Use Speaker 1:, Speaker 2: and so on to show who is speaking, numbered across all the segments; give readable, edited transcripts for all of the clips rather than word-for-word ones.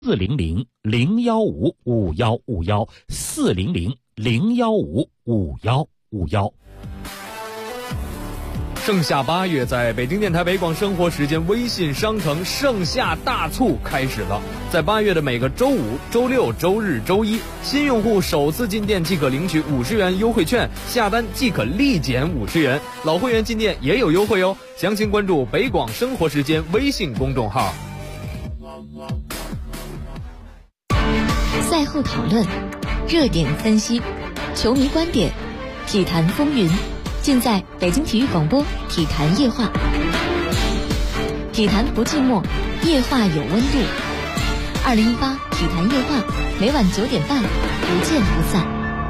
Speaker 1: 400-5151，400-0151。
Speaker 2: 盛夏8月，在北京电台北广生活时间微信商城盛夏大促开始了。在8月的每个周五、周六、周日、周一，新用户首次进店即可领取50元优惠券，下单即可立减50元。老会员进店也有优惠哦。详情关注北广生活时间微信公众号。
Speaker 3: 赛后讨论，热点分析，球迷观点，体坛风云，尽在北京体育广播体坛夜话。体坛不寂寞，夜话有温度。2018体坛夜话，每晚9点半，不见不散。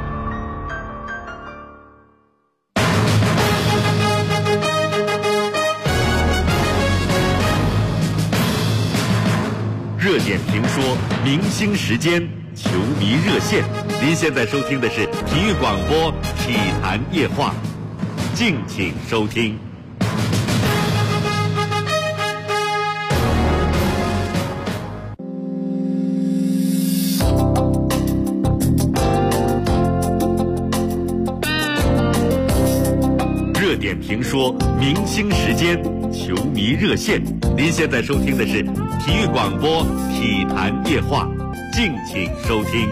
Speaker 4: 热点评说，明星时间，球迷热线。您现在收听的是体育广播体坛夜话，敬请收听。热点评说，明星时间，球迷热线。您现在收听的是体育广播体坛夜话，敬请收听。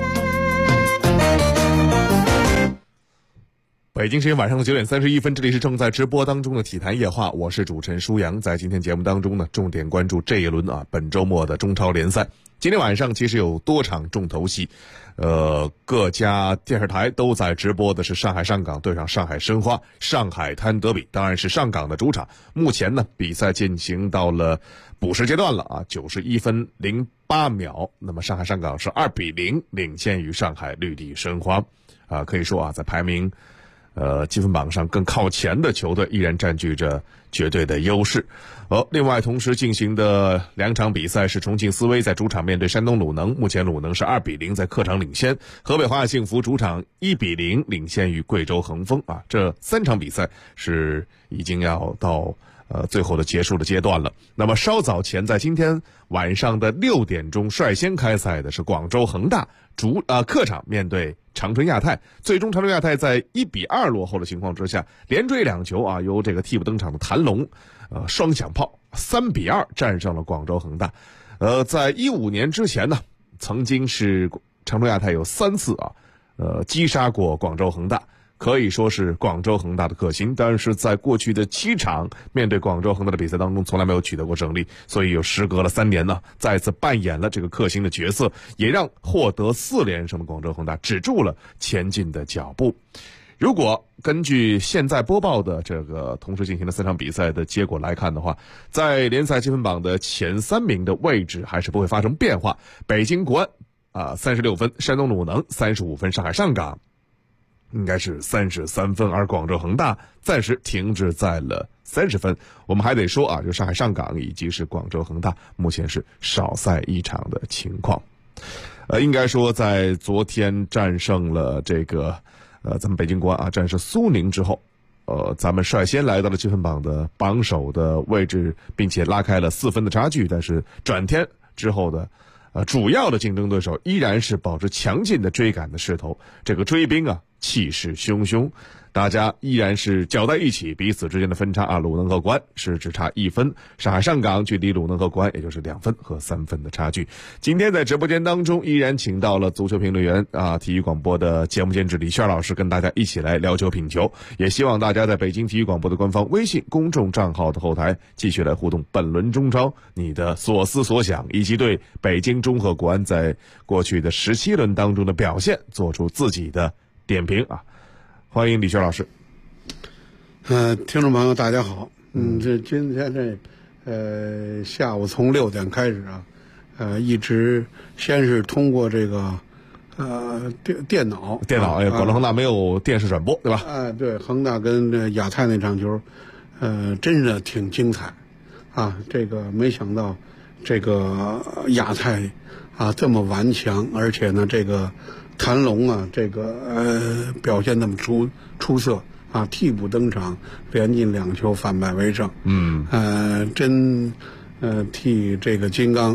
Speaker 5: 北京时间晚上的9点31分，这里是正在直播当中的体坛夜话，我是主持人舒阳。在今天节目当中呢，重点关注这一轮本周末的中超联赛。今天晚上其实有多场重头戏，各家电视台都在直播的是上海上港对上上海申花，上海滩德比，当然是上港的主场。目前呢，比赛进行到了补时阶段了91分08秒，那么上海上港是2-0领先于上海绿地申花，可以说在排名积分榜上更靠前的球队依然占据着绝对的优势。另外同时进行的2场比赛是重庆斯威在主场面对山东鲁能，目前鲁能是2-0在客场领先，河北华夏幸福主场1-0领先于贵州恒丰这3场比赛是已经要到最后的结束的阶段了。那么稍早前在今天晚上的6点钟率先开赛的是广州恒大客场面对长春亚泰，最终长春亚泰在1-2落后的情况之下，连追2球由这个替补登场的谭龙双响炮3-2战胜了广州恒大。在15年之前呢，曾经是长春亚泰有3次击杀过广州恒大，可以说是广州恒大的克星，但是在过去的7场面对广州恒大的比赛当中从来没有取得过胜利，所以有时隔了3年呢，再次扮演了这个克星的角色，也让获得4连胜的广州恒大止住了前进的脚步。如果根据现在播报的这个同时进行的3场比赛的结果来看的话，在联赛积分榜的前3名的位置还是不会发生变化。北京国安36分，山东鲁能35分，上海上港应该是33分，而广州恒大暂时停滞在了30分。我们还得说就上海上港以及是广州恒大目前是少赛1场的情况。应该说在昨天战胜了这个咱们北京国安战胜苏宁之后，咱们率先来到了积分榜的榜首的位置，并且拉开了4分的差距。但是转天之后的主要的竞争对手依然是保持强劲的追赶的势头，这个追兵气势汹汹，大家依然是搅在一起，彼此之间的分差鲁能和国安是只差1分，上海上港距离鲁能和国安也就是2分和3分的差距。今天在直播间当中依然请到了足球评论员体育广播的节目监制李轩老师，跟大家一起来聊球品球，也希望大家在北京体育广播的官方微信公众账号的后台继续来互动本轮中超你的所思所想，以及对北京中赫国安在过去的17轮当中的表现做出自己的点评欢迎李轩老师。
Speaker 6: 听众朋友大家好。这今天下午从6点开始一直先是通过这个电脑
Speaker 5: 广州恒大没有电视转播对吧？
Speaker 6: 对，恒大跟亚泰那场球真的挺精彩这个没想到这个亚泰这么顽强，而且呢这个谭龙这个表现那么出色替补登场，连进2球，反败为胜。真替这个金刚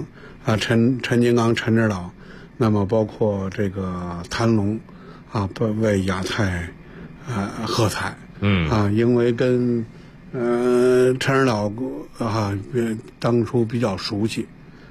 Speaker 6: 陈金刚陈指导，那么包括这个谭龙为亚太喝彩。因为跟陈指导当初比较熟悉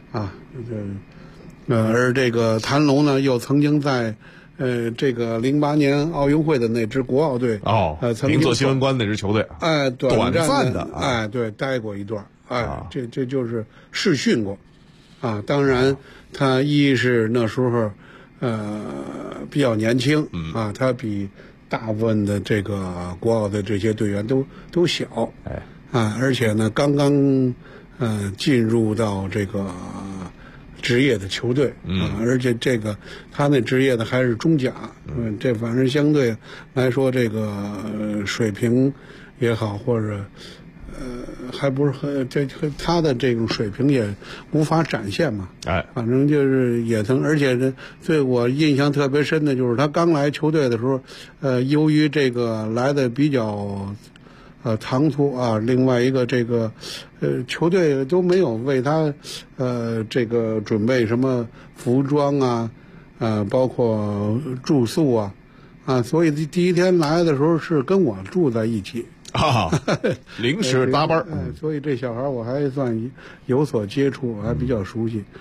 Speaker 6: 而这个谭龙呢又曾经在这个08年奥运会的那支国奥队曾经
Speaker 5: 做新闻官那支球队
Speaker 6: 短
Speaker 5: 暂的
Speaker 6: 对待过一段这就是试训过当然他一是那时候比较年轻他比大部分的这个国奥的这些队员都小而且呢刚刚进入到这个职业的球队而且这个他那职业的还是中甲这反正相对来说这个水平也好或者还不是很他的这种水平也无法展现嘛反正就是也曾而且呢对我印象特别深的就是他刚来球队的时候由于这个来的比较唐突另外一个这个球队都没有为他这个准备什么服装包括住宿所以第一天来的时候是跟我住在一起
Speaker 5: 临时搭班
Speaker 6: 所以这小孩我还算有所接触，我还比较熟悉。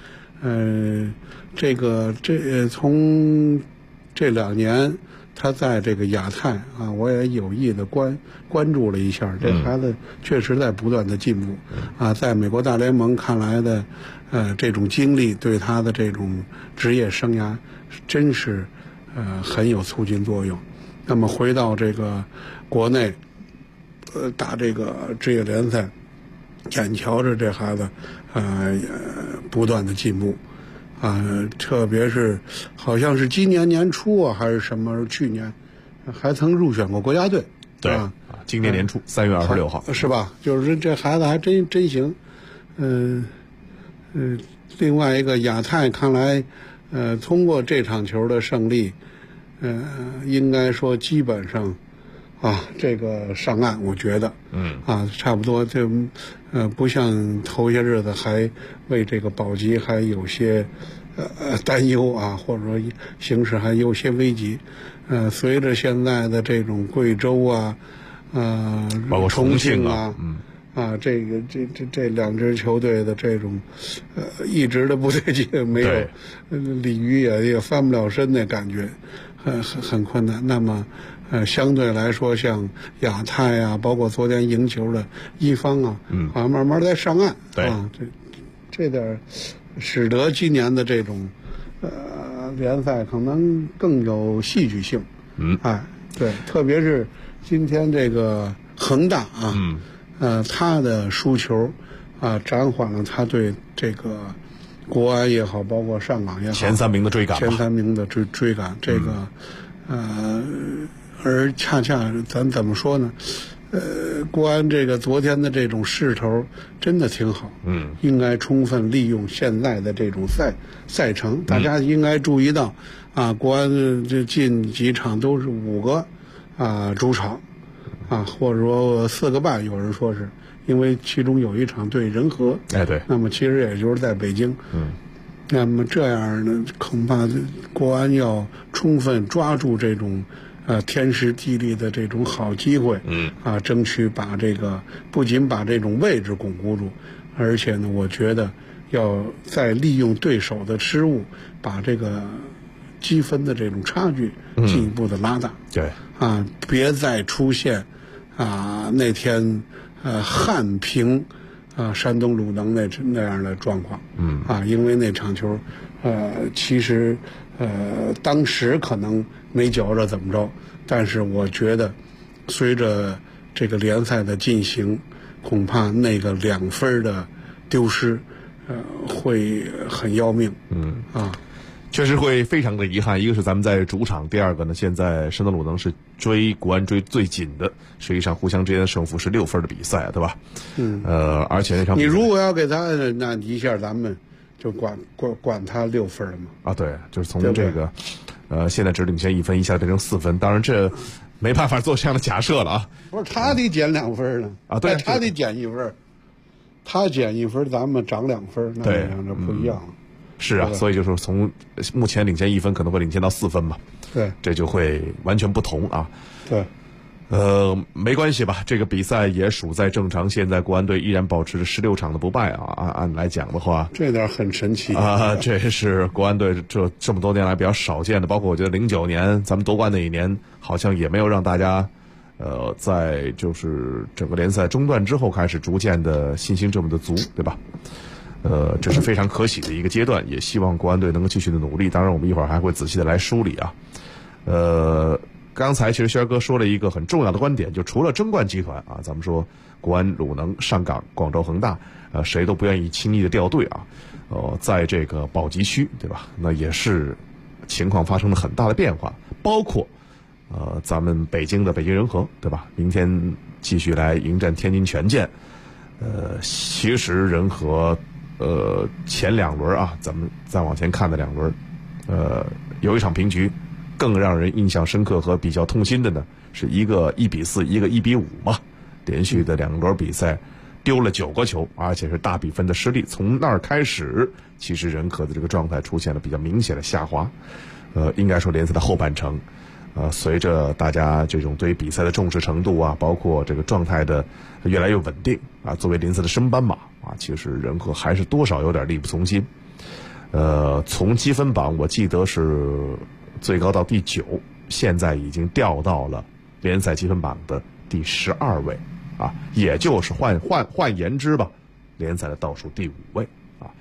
Speaker 6: 从这2年他在这个亚太我也有意的关注了一下，这孩子确实在不断的进步在美国大联盟看来的这种经历对他的这种职业生涯真是很有促进作用。那么回到这个国内打这个职业联赛，眼瞧着这孩子不断的进步特别是好像是今年年初还是什么去年还曾入选过国家队
Speaker 5: 对今年年初3月26号
Speaker 6: 是吧？就是这孩子还真行另外一个亚太看来通过这场球的胜利应该说基本上这个上岸我觉得差不多就不像头些日子还为这个保级还有些担忧或者说形势还有些危急随着现在的这种贵州
Speaker 5: 包括重庆
Speaker 6: 这两支球队的这种一直的不对劲，没有鲤鱼也翻不了身的感觉，很困难。那么相对来说，像亚太包括昨天赢球的一方好像慢慢在上岸这点使得今年的这种联赛可能更有戏剧性。对，特别是今天这个恒大他的输球暂缓了他对这个国安也好，包括上港也好
Speaker 5: 前3名的追赶，
Speaker 6: 追赶这个而恰恰咱怎么说呢？国安这个昨天的这种势头真的挺好，应该充分利用现在的这种赛程。大家应该注意到国安这近几场都是5个主场或者说4个半，有人说是因为其中有一场对人和，
Speaker 5: 对，
Speaker 6: 那么其实也就是在北京，那么这样呢，恐怕国安要充分抓住这种天时地利的这种好机会，争取把这个不仅把这种位置巩固住，而且呢，我觉得要再利用对手的失误，把这个积分的这种差距进一步的拉大。
Speaker 5: 对
Speaker 6: 别再出现那天憾平山东鲁能那样的状况。因为那场球其实当时可能没觉着怎么着，但是我觉得随着这个联赛的进行，恐怕那个2分的丢失会很要命。
Speaker 5: 确实会非常的遗憾。一个是咱们在主场，第二个呢，现在山东鲁能是追国安追最紧的，实际上互相之间的胜负是6分的比赛，对吧？而且那场比赛
Speaker 6: 你如果要给他那一下，咱们就管他6分了嘛？
Speaker 5: 对，就是从这个现在只领先1分，一下变成4分。当然这没办法做这样的假设了
Speaker 6: 不是他得减2分呢
Speaker 5: 对，
Speaker 6: 他得减1分，他减1分，咱们涨2分，那这不一样了。
Speaker 5: 是啊，所以就是从目前领先1分，可能会领先到4分嘛。
Speaker 6: 对，
Speaker 5: 这就会完全不同啊。
Speaker 6: 对。
Speaker 5: 没关系吧，这个比赛也属在正常。现在国安队依然保持着16场的不败啊，按来讲的话，
Speaker 6: 这点很神奇
Speaker 5: 啊，这是国安队这么多年来比较少见的。包括我觉得09年咱们夺冠那一年，好像也没有让大家，在就是整个联赛中断之后开始逐渐的信心这么的足，对吧？这是非常可喜的一个阶段，也希望国安队能够继续的努力。当然，我们一会儿还会仔细的来梳理啊。刚才其实轩儿哥说了一个很重要的观点，就除了争冠集团啊，咱们说国安、鲁能、上港、广州恒大，谁都不愿意轻易的掉队啊。在这个保级区，对吧？那也是情况发生了很大的变化，包括咱们北京的北京人和，对吧？明天继续来迎战天津权健。其实人和前2轮啊，咱们再往前看的2轮，有一场平局。更让人印象深刻和比较痛心的呢，是一个1比4，一个1比5嘛，连续的2轮比赛丢了9个球，而且是大比分的失利。从那儿开始，其实人和的这个状态出现了比较明显的下滑。应该说联赛的后半程，随着大家这种对于比赛的重视程度啊，包括这个状态的越来越稳定啊，作为联赛的升班马啊，其实人和还是多少有点力不从心。从积分榜我记得是最高到第9，现在已经掉到了联赛积分榜的第12位，啊，也就是换言之吧，联赛的倒数第5位啊，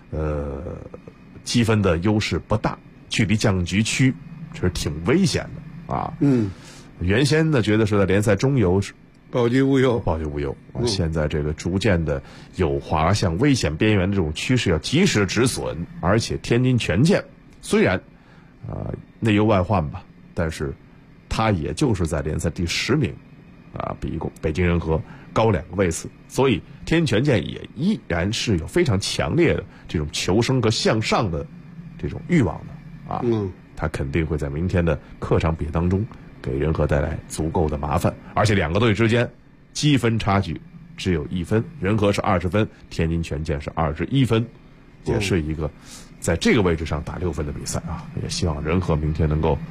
Speaker 5: 积分的优势不大，距离降级区这是挺危险的啊。原先呢觉得是在联赛中游
Speaker 6: 保级无忧，
Speaker 5: 现在这个逐渐的有滑向危险边缘的这种趋势要及时止损，而且天津权健虽然内忧外患吧，但是他也就是在联赛第10名啊，比北京人和高2个位次，所以天津权健也依然是有非常强烈的这种求生和向上的这种欲望的啊。他肯定会在明天的客场比赛当中给人和带来足够的麻烦，而且2个队之间积分差距只有1分，人和是20分，天津权健是21分，也是一个在这个位置上打6分的比赛啊。也希望人和明天能够，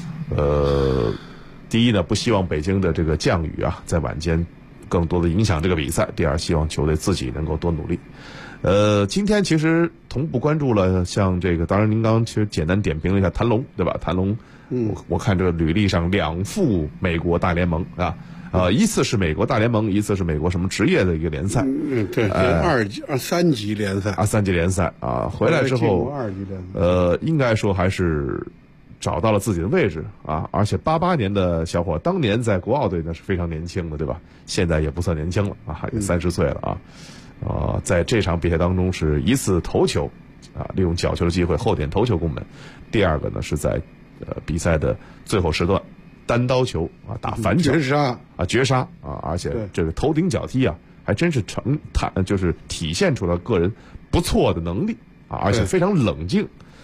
Speaker 5: 第一呢，不希望北京的这个降雨啊在晚间更多的影响这个比赛；第二，希望球队自己能够多努力。今天其实同步关注了像这个，当然您刚其实简单点评了一下谭龙，对吧？谭龙，我看这个履历上2赴美国大联盟啊，一次是美国大联盟，一次是美国什么职业的一个联赛，
Speaker 6: 对，3级联赛
Speaker 5: 3级联赛啊，回来之后
Speaker 6: 2级联赛，
Speaker 5: 应该说还是找到了自己的位置啊，而且88年的小伙，当年在国奥队那是非常年轻的，对吧？现在也不算年轻了啊，也30岁了啊。在这场比赛当中是一次头球啊，利用角球的机会后点头球攻门。第二个呢是在比赛的最后时段单刀球啊，打反脚绝杀啊，而且这个头顶脚踢啊，还真是就是体现出了个人不错的能力啊，而且非常冷静。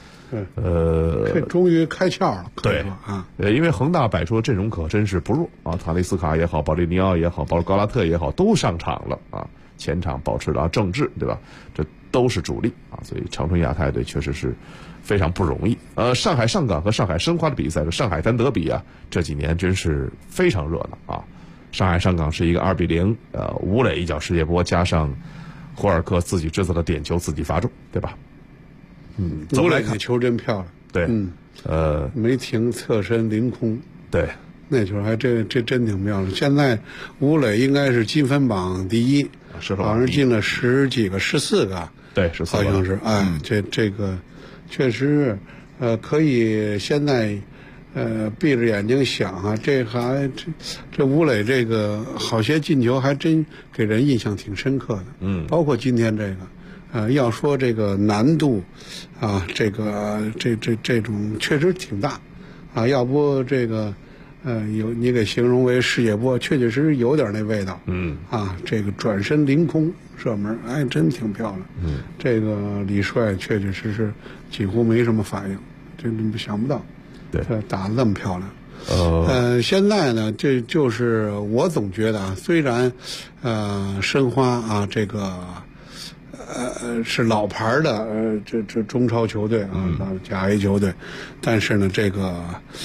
Speaker 6: 终于开窍了。
Speaker 5: 对
Speaker 6: 啊，
Speaker 5: 因为恒大摆出的阵容可真是不弱啊，塔利斯卡也好，保利尼奥也好，保罗高拉特也好，都上场了啊。前场保持了郑智，对吧？这都是主力啊，所以长春亚泰队确实是非常不容易。上海上港和上海申花的比赛，上海滩德比啊，这几年真是非常热闹啊。上海上港是一个2比0，吴磊一脚世界波，加上霍尔克自己制造的点球，自己罚中，对吧？
Speaker 6: 吴磊那球真漂亮。
Speaker 5: 对，
Speaker 6: 没停，侧身凌空。
Speaker 5: 对。
Speaker 6: 那球还这真挺漂亮。现在吴磊应该是积分榜第1，好像进了10几个，14个，
Speaker 5: 对，14个
Speaker 6: 好像是。这个确实可以现在闭着眼睛想啊，这吴磊这个好些进球还真给人印象挺深刻的。包括今天这个。要说这个难度啊，这种确实挺大啊，要不这个你给形容为世界波，确确实实有点那味道。这个转身凌空射门，真挺漂亮。这个李帅确确实实几乎没什么反应，这想不到，
Speaker 5: 对，
Speaker 6: 打得这么漂亮。现在呢，这就是我总觉得啊，虽然申花啊这个是老牌的这中超球队啊，甲 A 球队，但是呢，这个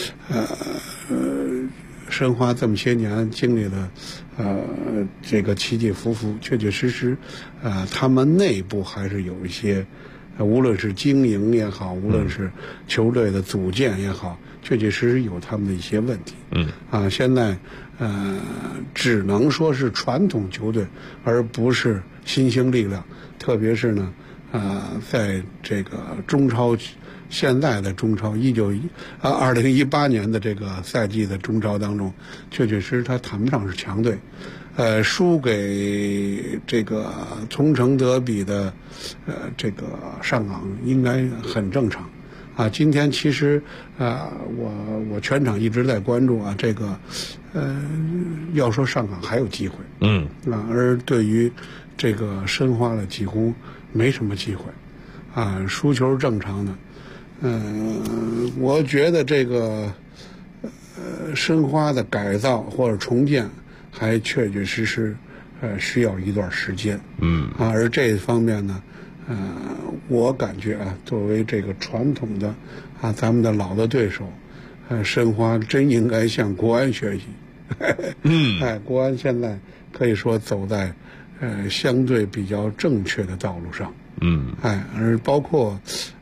Speaker 6: 申花这么些年经历了这个起起伏伏，确确实实他们内部还是有一些无论是经营也好，无论是球队的组建也好，确确实实有他们的一些问题。现在只能说是传统球队，而不是新兴力量。特别是呢，在这个中超，现在的中超2018年的这个赛季的中超当中，确确实实他谈不上是强队。输给这个同城德比的这个上港应该很正常啊。今天其实我全场一直在关注啊，这个要说上港还有机会，而对于这个申花呢几乎没什么机会啊，输球正常的。我觉得这个申花的改造或者重建还确确实实需要一段时间，而这方面呢，我感觉啊，作为这个传统的咱们的老的对手，申花真应该向国安学习。国安现在可以说走在相对比较正确的道路上，而包括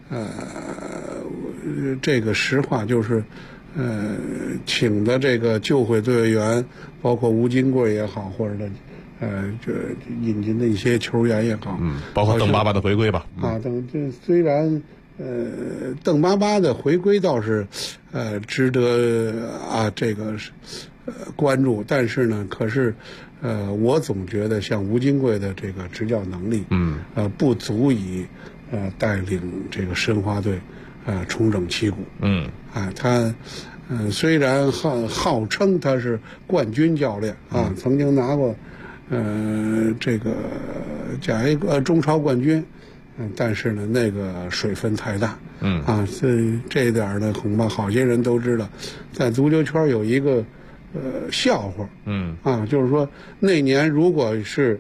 Speaker 6: 这个实话就是请的这个救火队员，包括吴金贵也好，或者这引进的一些球员也好，
Speaker 5: 包括邓巴巴的回归吧。
Speaker 6: 这虽然邓巴巴的回归倒是值得这个关注，但是呢，可是我总觉得像吴金贵的这个执教能力，不足以带领这个申花队重整旗鼓。他虽然号称他是冠军教练曾经拿过这个甲 A 中超冠军，但是呢那个水分太大，这一点呢恐怕好些人都知道，在足球圈有一个笑话，就是说那年如果是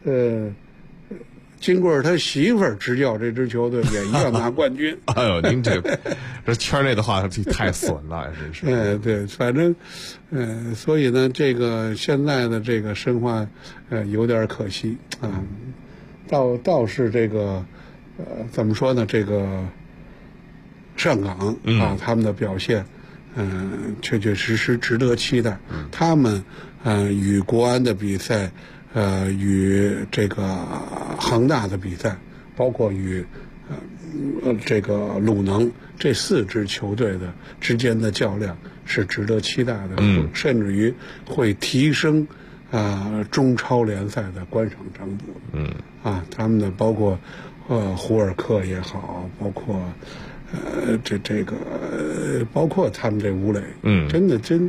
Speaker 6: 金贵他媳妇儿执教这支球队，也一样拿冠军。
Speaker 5: 哎呦，您这圈内的话太损了，真是。
Speaker 6: 对，反正所以呢，这个现在的这个申花有点可惜啊。倒是这个怎么说呢？这个上港他们的表现，确确实实值得期待。他们与国安的比赛。与这个恒大的比赛，包括与这个鲁能这4支球队的之间的较量是值得期待的，甚至于会提升中超联赛的观赏程度。他们的包括胡尔克也好，包括这个包括他们这吴磊，真的真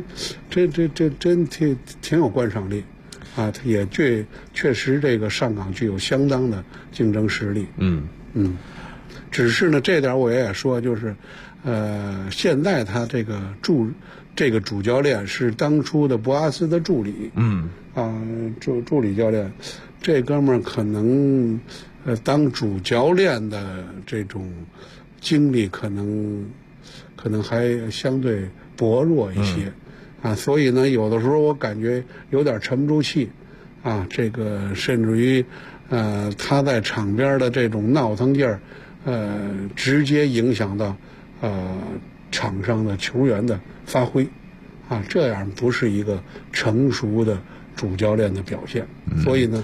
Speaker 6: 挺有观赏力。它也确实这个上港具有相当的竞争实力。只是呢，这点我也说，就是现在他这个主教练是当初的博阿斯的助理。助理教练，这哥们儿可能当主教练的这种经历可能还相对薄弱一些。所以呢，有的时候我感觉有点沉不住气，这个甚至于，他在场边的这种闹腾劲儿，直接影响到场上的球员的发挥，这样不是一个成熟的主教练的表现。所以呢，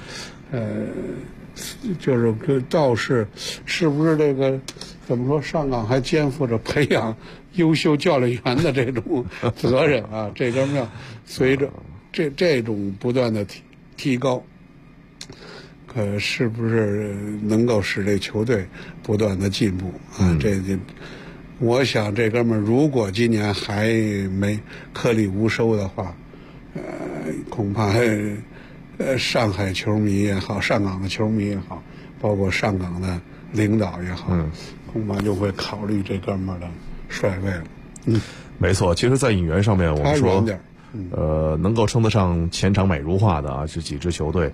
Speaker 6: 就是倒是不是这个怎么说，上港还肩负着培养优秀教练员的这种责任这哥们要随着这种不断的提高，可是不是能够使这球队不断的进步我想这哥们如果今年还没颗粒无收的话，恐怕上海球迷也好，上港的球迷也好，包括上港的领导也好，恐怕就会考虑这哥们的帅位了。
Speaker 5: 没错。其实，在引援上面，我们说，能够称得上前场美如画的这几支球队，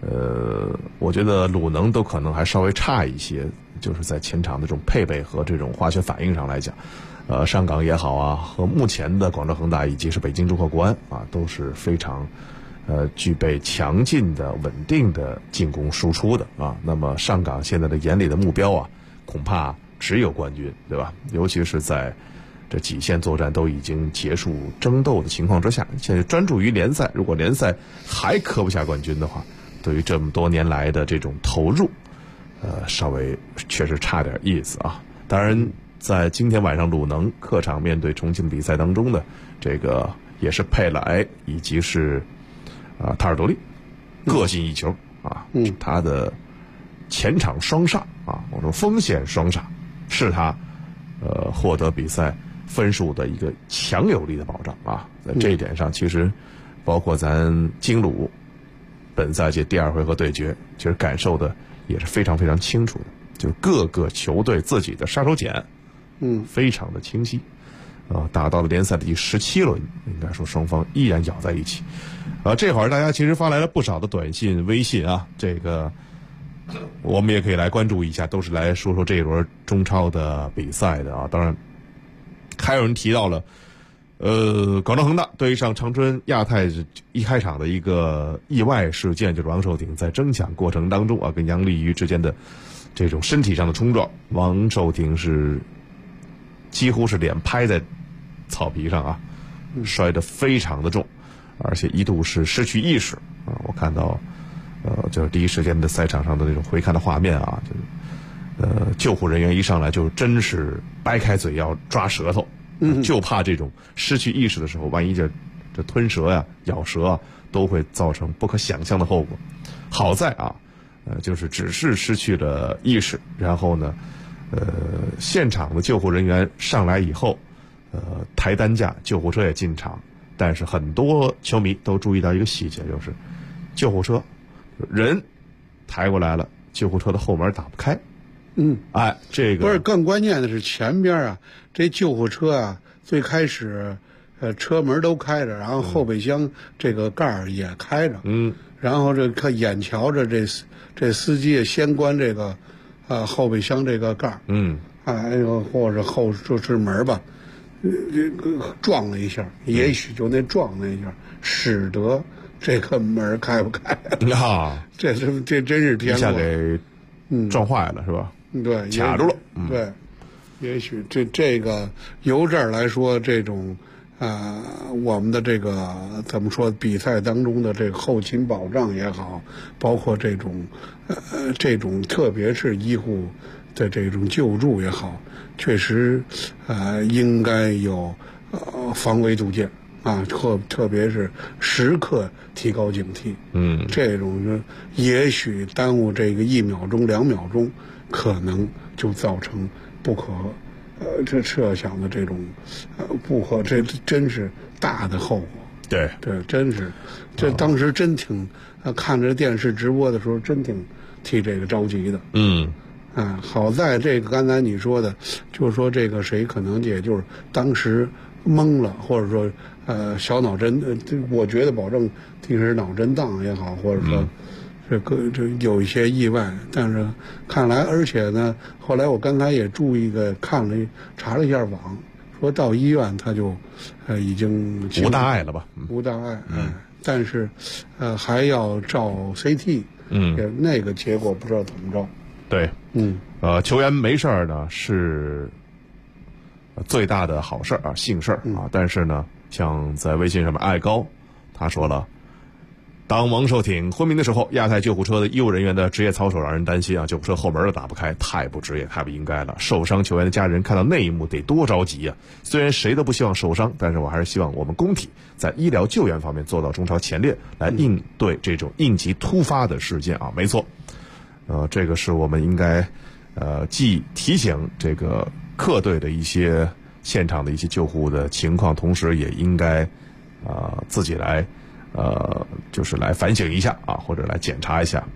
Speaker 5: 我觉得鲁能都可能还稍微差一些，就是在前场的这种配备和这种化学反应上来讲，上港也好啊，和目前的广州恒大以及是北京中赫国安啊，都是非常具备强劲的稳定的进攻输出的啊。那么上港现在的眼里的目标啊，恐怕只有冠军，对吧？尤其是在这几线作战都已经结束争斗的情况之下，现在专注于联赛，如果联赛还磕不下冠军的话，对于这么多年来的这种投入，稍微确实差点意思啊。当然，在今天晚上鲁能客场面对重庆比赛当中呢，这个也是佩莱以及是塔尔多利各进一球啊，他的前场双煞啊，我说锋线双煞是他获得比赛分数的一个强有力的保障啊。在这一点上，其实包括咱京鲁本赛季第2回合对决，其实感受的也是非常非常清楚的，就是各个球队自己的杀手锏，非常的清晰。打到了联赛的第17轮，应该说双方依然咬在一起。这会儿大家其实发来了不少的短信、微信啊，这个我们也可以来关注一下，都是来说说这一轮中超的比赛的啊。当然，还有人提到了，广州恒大对上长春亚泰一开场的一个意外事件，就是王寿鼎在争抢过程当中啊，跟杨立瑜之间的这种身体上的冲撞，王寿鼎是几乎是脸拍在草皮上啊，摔得非常的重，而且一度是失去意识啊。我看到就是第一时间的赛场上的那种回看的画面啊，就是救护人员一上来就真是掰开嘴要抓舌头，就怕这种失去意识的时候，万一这吞舌呀、咬舌啊，都会造成不可想象的后果。好在啊，就是只是失去了意识，然后呢，现场的救护人员上来以后，抬担架，救护车也进场，但是很多球迷都注意到一个细节，就是救护车人抬过来了，救护车的后门打不开。这个
Speaker 6: 不是更关键的是前边啊，这救护车啊，最开始车门都开着，然后后备箱这个盖儿也开着，然后这看眼瞧着这司机先关这个后备箱这个盖儿，或者后车门吧，撞了一下，也许就那撞了一下，使得这个门开不开
Speaker 5: 啊，
Speaker 6: 这真是天，
Speaker 5: 一下给撞坏了是吧？
Speaker 6: 对，
Speaker 5: 卡住了。
Speaker 6: 对，也许这个由这儿来说，这种我们的这个怎么说，比赛当中的这个后勤保障也好，包括这种特别是医护的这种救助也好，确实应该有防微杜渐啊，特别是时刻提高警惕。这种也许耽误这个1秒钟、2秒钟，可能就造成不可这设想的这种这真是大的后果。
Speaker 5: 对，
Speaker 6: 真是，这当时真挺看着电视直播的时候，真挺替这个着急的。好在这个刚才你说的，就是说这个谁可能也就是当时懵了，或者说小脑震，我觉得保证其实脑震荡也好，或者说这有一些意外，但是看来，而且呢，后来我刚才也注意查了一下网，说到医院他就已经
Speaker 5: 无大碍了吧？
Speaker 6: 无大碍，但是还要照 CT，那个结果不知道怎么着。
Speaker 5: 对，球员没事儿呢是最大的好事啊，幸事啊。但是呢，像在微信上面爱高，他说了，当王寿挺昏迷的时候，亚太救护车的医务人员的职业操守让人担心啊，救护车后门都打不开，太不职业，太不应该了。受伤球员的家人看到那一幕得多着急啊！虽然谁都不希望受伤，但是我还是希望我们工体在医疗救援方面做到中超前列，来应对这种应急突发的事件啊。没错，这个是我们应该既提醒这个客队的一些现场的一些救护的情况，同时也应该自己来就是来反省一下啊，或者来检查一下。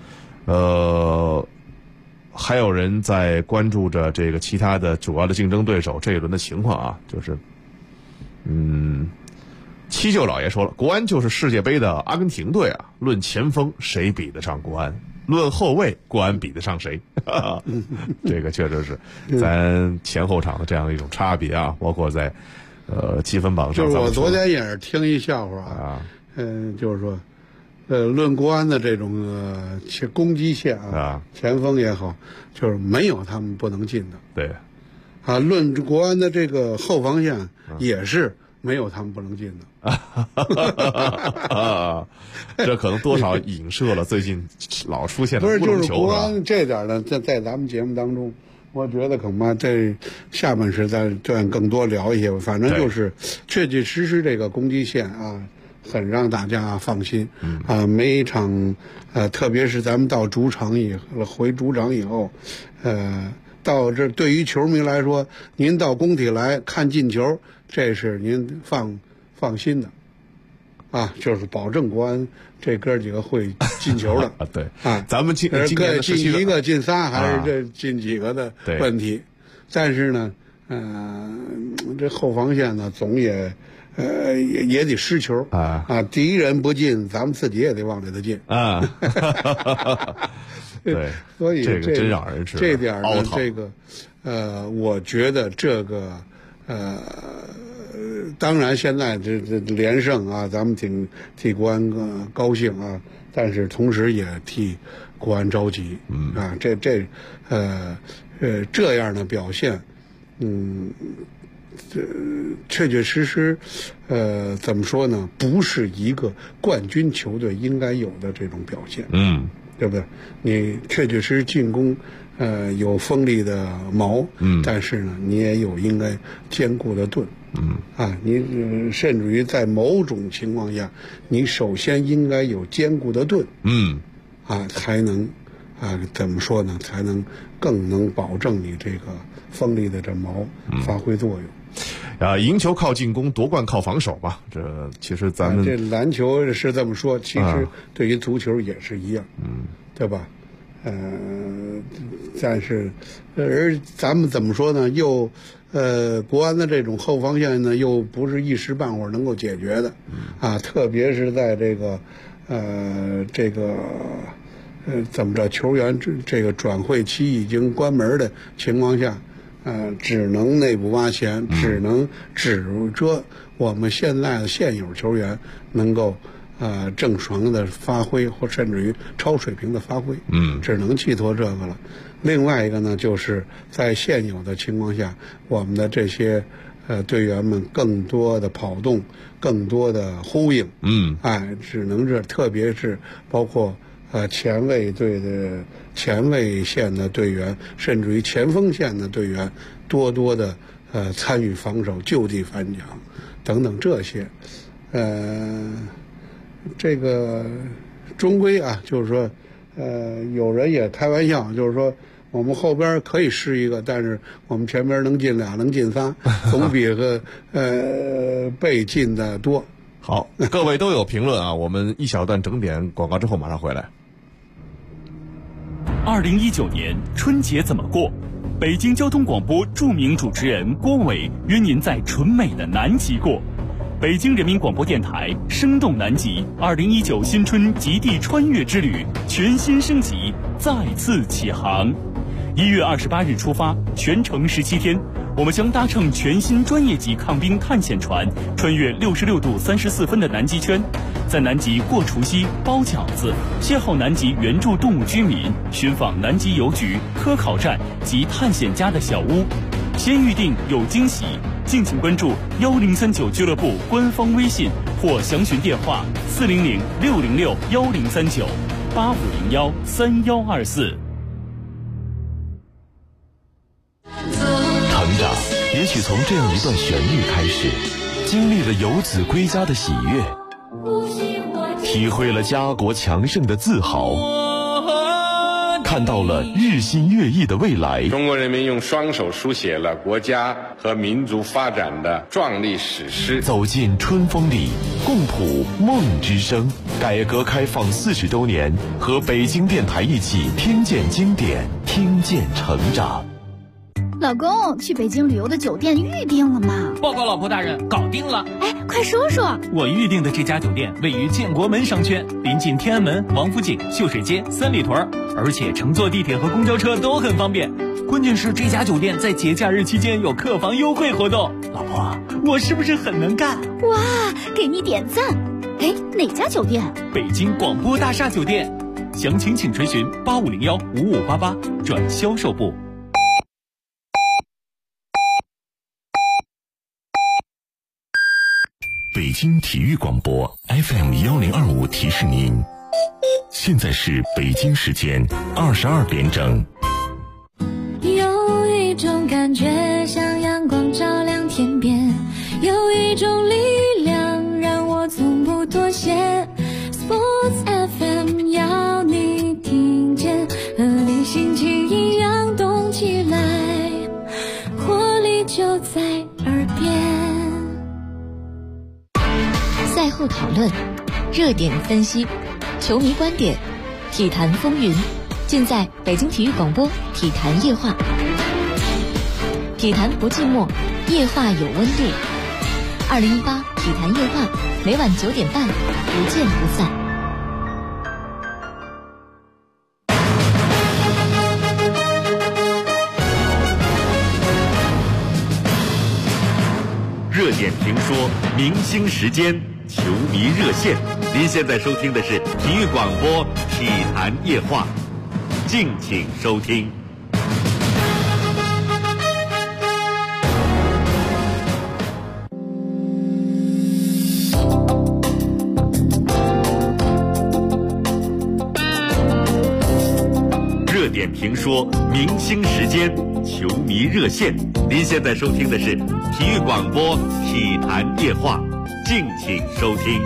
Speaker 5: 还有人在关注着这个其他的主要的竞争对手这一轮的情况啊，就是七舅老爷说了，国安就是世界杯的阿根廷队啊，论前锋谁比得上国安？论后卫，国安比得上谁？这个确实是咱前后场的这样一种差别啊，包括在积分榜上。
Speaker 6: 就是我昨天也是听一笑话啊，就是说，论国安的这种攻击线啊，前锋也好，就是没有他们不能进的。
Speaker 5: 对，
Speaker 6: 啊，论国安的这个后防线也是没有他们不能进的。
Speaker 5: 这可能多少影射了最近老出现的
Speaker 6: 不是，就是
Speaker 5: 球
Speaker 6: 国安这点呢，在咱们节目当中，我觉得恐怕这下半时再更多聊一些。反正就是确确实实这个攻击线啊，很让大家放心啊。每一场特别是咱们到主场回主场以后，到这对于球迷来说，您到工体来看进球，这是您放心的，啊，就是保证国安这哥几个会进球的
Speaker 5: 啊，对
Speaker 6: 啊，
Speaker 5: 咱们今年的
Speaker 6: 进一个进仨还是这进几个的问题，但是呢，这后防线呢总也得失球啊，敌人不进，咱们自己也得往里头进啊。
Speaker 5: 对，
Speaker 6: 所以
Speaker 5: 这个真让人是
Speaker 6: 这点呢，这个我觉得这个当然现在这连胜啊，咱们替国安高兴啊，但是同时也替国安着急啊，这样的表现，确确实实怎么说呢，不是一个冠军球队应该有的这种表现，对不对？你确确实实进攻有锋利的矛，但是呢你也有应该坚固的盾，你甚至于在某种情况下，你首先应该有坚固的盾，才能怎么说呢？才能更能保证你这个锋利的这矛发挥作用。
Speaker 5: 赢球靠进攻，夺冠靠防守吧。这其实咱们
Speaker 6: 这篮球是这么说，其实对于足球也是一样，对吧？但是而咱们怎么说呢？又国安的这种后防线呢，又不是一时半会儿能够解决的，特别是在这个怎么着，球员这个转会期已经关门的情况下。只能内部挖钱，只能指着我们现在的现有球员能够正常的发挥，或甚至于超水平的发挥，只能寄托这个了。另外一个呢，就是在现有的情况下，我们的这些队员们更多的跑动，更多的呼应，只能是特别是包括前卫队的前卫线的队员，甚至于前锋线的队员，多多的参与防守、就地反抢等等这些，这个终归就是说，有人也开玩笑，就是说我们后边可以失一个，但是我们前边能进俩，能进仨，总比个被进的多。
Speaker 5: 好，各位都有评论啊，我们一小段整点广告之后马上回来。
Speaker 7: 2019年春节怎么过？北京交通广播著名主持人郭伟约您在纯美的南极过。北京人民广播电台生动南极2019新春极地穿越之旅全新升级，再次起航。1月28日出发，全程17天，我们将搭乘全新专业级抗冰探险船，穿越66度34分的南极圈，在南极过除夕、包饺子，邂逅南极原住动物居民，寻访南极邮局、科考站及探险家的小屋。先预定有惊喜，敬请关注1039俱乐部官方微信或详询电话400-606-1039-8501-3124。
Speaker 8: 成长也许从这样一段旋律开始，经历了游子归家的喜悦，体会了家国强盛的自豪，看到了日新月异的未来。
Speaker 9: 中国人民用双手书写了国家和民族发展的壮丽史诗。
Speaker 8: 走进春风里，共谱梦之声。改革开放40周年，和北京电台一起听见经典，听见成长。
Speaker 10: 老公，去北京旅游的酒店预定了吗？
Speaker 11: 报告老婆大人，搞定了。
Speaker 10: 哎，快说说。
Speaker 7: 我预定的这家酒店位于建国门商圈，临近天安门、王府井、秀水街、三里屯，而且乘坐地铁和公交车都很方便。关键是这家酒店在节假日期间有客房优惠活动。老婆，我是不是很能干？
Speaker 10: 哇，给你点赞。哎，哪家酒店？
Speaker 7: 北京广播大厦酒店。详情请垂询8501-5588转销售部。
Speaker 8: 北京体育广播 FM1025提示您，现在是北京时间22点整。
Speaker 12: 有一种感觉像阳光照亮天边，有一种力量让我从不妥协。Sports FM 要你听见，和你心情一样动起来，活力就在耳边。
Speaker 3: 赛后讨论，热点分析，球迷观点，体坛风云，尽在北京体育广播体坛夜话。体坛不寂寞，夜话有温度。2018体坛夜话，每晚9点半，不见不散。
Speaker 4: 热点评说，明星时间，球迷热线。您现在收听的是体育广播体坛夜话，敬请收听。热点评说，明星时间，球迷热线。您现在收听的是体育广播体坛夜话，敬请收听。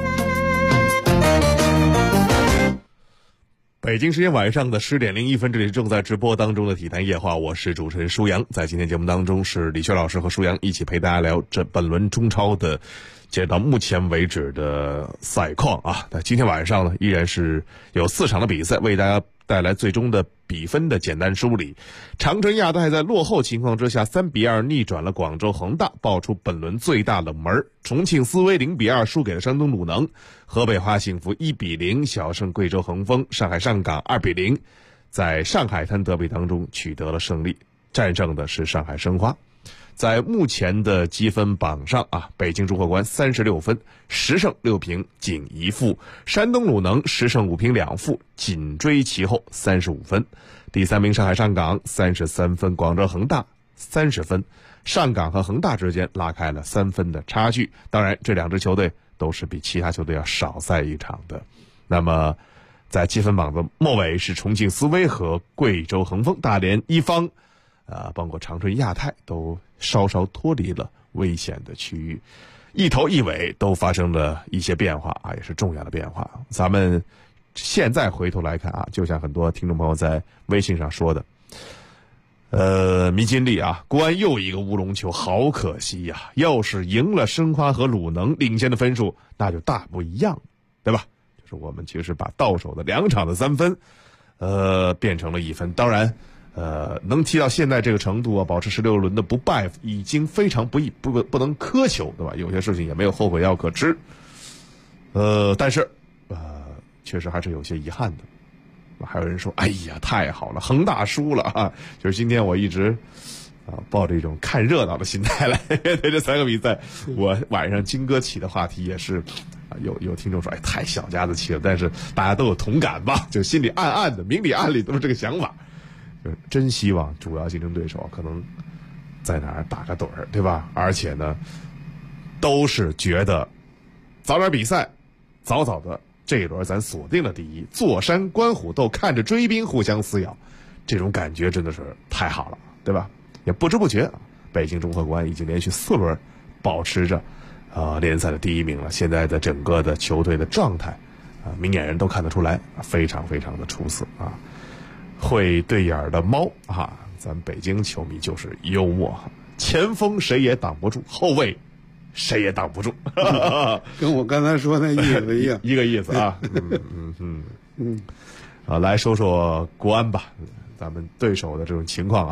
Speaker 5: 北京时间晚上的10点01分，这里正在直播当中的体坛夜话，我是主持人舒阳。在今天节目当中，是李雪老师和舒阳一起陪大家聊这本轮中超的截止到目前为止的赛况啊。那今天晚上呢，依然是有4场的比赛，为大家带来最终的比分的简单梳理。长春亚泰在落后情况之下3-2逆转了广州恒大，爆出本轮最大冷门。重庆斯威0-2输给了山东鲁能，河北华幸福1-0小胜贵州恒丰，上海上港2-0在上海滩德比当中取得了胜利，战胜的是上海申花。在目前的积分榜上啊，北京中赫观36分，10胜6平仅1负，山东鲁能10胜5平2负紧追其后35分，第3名上海上港33分，广州恒大30分，上港和恒大之间拉开了3分的差距。当然这2支球队都是比其他球队要少赛一场的。那么在积分榜的末尾是重庆斯威和贵州恒丰，大连一方包括长春亚泰都稍稍脱离了危险的区域，一头一尾都发生了一些变化啊，也是重要的变化。咱们现在回头来看啊，就像很多听众朋友在微信上说的，迷津里啊，国安又一个乌龙球，好可惜呀！要是赢了申花和鲁能，领先的分数那就大不一样，对吧？就是我们其实把到手的2场的3分，变成了1分。当然。能踢到现在这个程度啊，保持16轮的不败，已经非常不能苛求，对吧？有些事情也没有后悔药可吃。但是确实还是有些遗憾的。还有人说，哎呀，太好了，恒大输了啊！就是今天我一直抱着一种看热闹的心态来对这3个比赛。我晚上金哥起的话题也是，有听众说，哎，太小家子气了，但是大家都有同感吧？就心里暗暗的，明里暗里都是这个想法。真希望主要竞争对手可能在哪儿打个盹儿，对吧？而且呢，都是觉得早点比赛，早早的这一轮咱锁定了第一，坐山观虎斗，看着追兵互相撕咬，这种感觉真的是太好了，对吧？也不知不觉，北京中赫观已经连续4轮保持着联赛的第1名了。现在的整个的球队的状态明眼人都看得出来，非常非常的出色啊。会对眼的猫啊，咱北京球迷就是幽默，前锋谁也挡不住，后卫谁也挡不住，
Speaker 6: 跟我刚才说那意思一样，
Speaker 5: 一个意思啊。来说说国安吧，咱们对手的这种情况啊，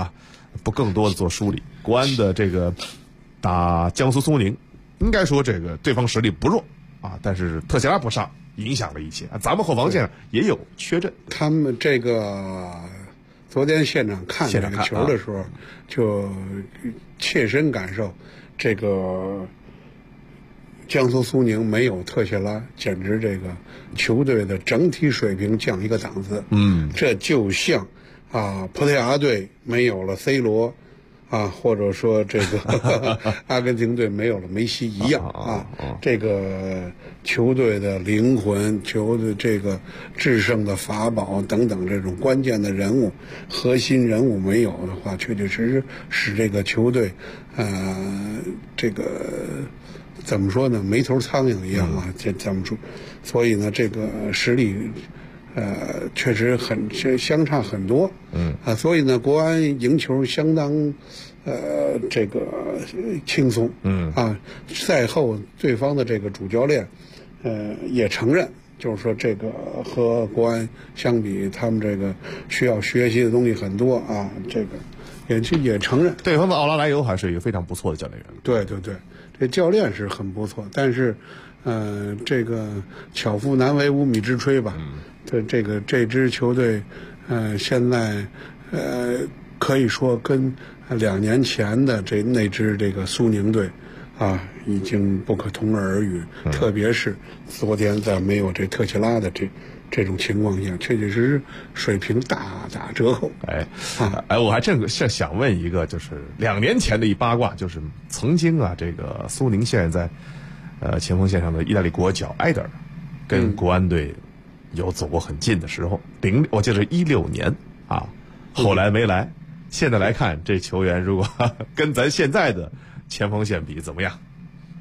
Speaker 5: 不更多的做梳理。国安的这个打江苏苏宁，应该说这个对方实力不弱啊，但是特谢拉不上影响了一切，咱们后防线也有缺阵。
Speaker 6: 他们这个昨天现场看这个球的时候，就切身感受这个江苏苏宁没有特谢拉，简直这个球队的整体水平降一个档次。这就像葡萄牙队没有了 C 罗或者说这个阿根廷队没有了梅西一样这个球队的灵魂、球的这个制胜的法宝等等这种关键的人物、核心人物没有的话，确确实实使这个球队这个怎么说呢，没头苍蝇一样这怎么说？所以呢，这个实力确实相差很多，所以呢，国安赢球相当这个轻松，赛后对方的这个主教练也承认，就是说这个和国安相比，他们这个需要学习的东西很多这个也承认，
Speaker 5: 对方的奥拉莱尤还是一个非常不错的教练员。
Speaker 6: 对，这教练是很不错，但是这个巧妇难为无米之炊吧。这支球队现在可以说跟2年前的那支这个苏宁队已经不可同日而语，特别是昨天在没有这特谢拉的这种情况下，确确实实水平大打折扣。
Speaker 5: 我还正想问一个，就是2年前的一八卦，就是曾经这个苏宁现在在前锋线上的意大利国脚埃德尔跟国安队有走过很近的时候，我记得是16年后来没来。现在来看，这球员如果跟咱现在的前锋线比怎么样？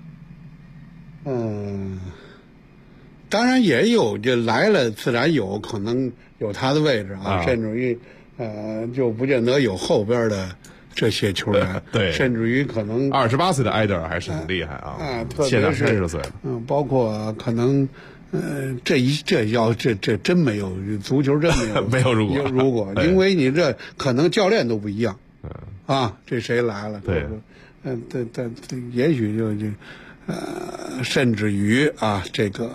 Speaker 6: 当然也有，这来了自然有可能有他的位置甚至于就不见得有后边的这些球员，
Speaker 5: 对，
Speaker 6: 甚至于可能
Speaker 5: 28岁的埃德尔还是很厉害现在30岁了，
Speaker 6: 包括可能这真没有，足球真没有
Speaker 5: 没有如果，
Speaker 6: 因为你这可能教练都不一样这谁来了，
Speaker 5: 对，
Speaker 6: 但也许就甚至于这个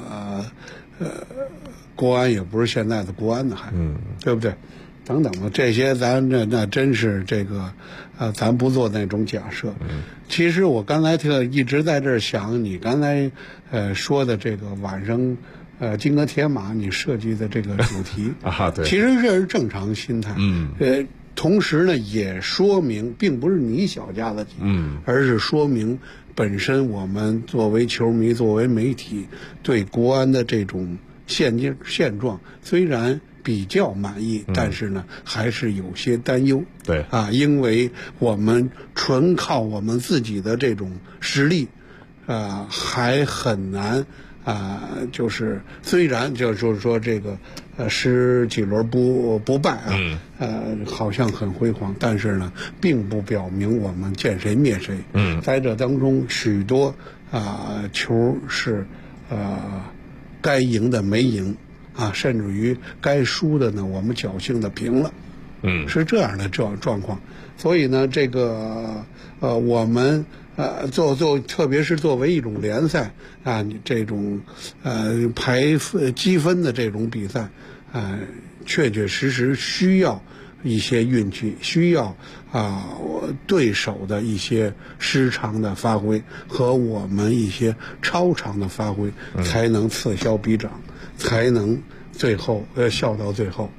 Speaker 6: 国安也不是现在的国安的还对不对？等等的这些，咱那真是这个咱不做那种假设。其实我刚才一直在这儿想，你刚才说的这个晚上金戈铁马你设计的这个主题
Speaker 5: 对，
Speaker 6: 其实这是正常心态。同时呢，也说明并不是你小家子气，而是说明本身我们作为球迷、作为媒体，对国安的这种现状虽然比较满意，但是呢，还是有些担忧。
Speaker 5: 对
Speaker 6: 因为我们纯靠我们自己的这种实力，还很难。就是虽然就是说这个10几轮不败好像很辉煌，但是呢，并不表明我们见谁灭谁。在这当中，许多球是该赢的没赢甚至于该输的呢，我们侥幸的平了。是这样的状况。所以呢，这个我们特别是作为一种联赛你这种积分的这种比赛确确实实需要一些运气，需要对手的一些失常的发挥和我们一些超常的发挥，才能此消彼长，才能最后笑到最后。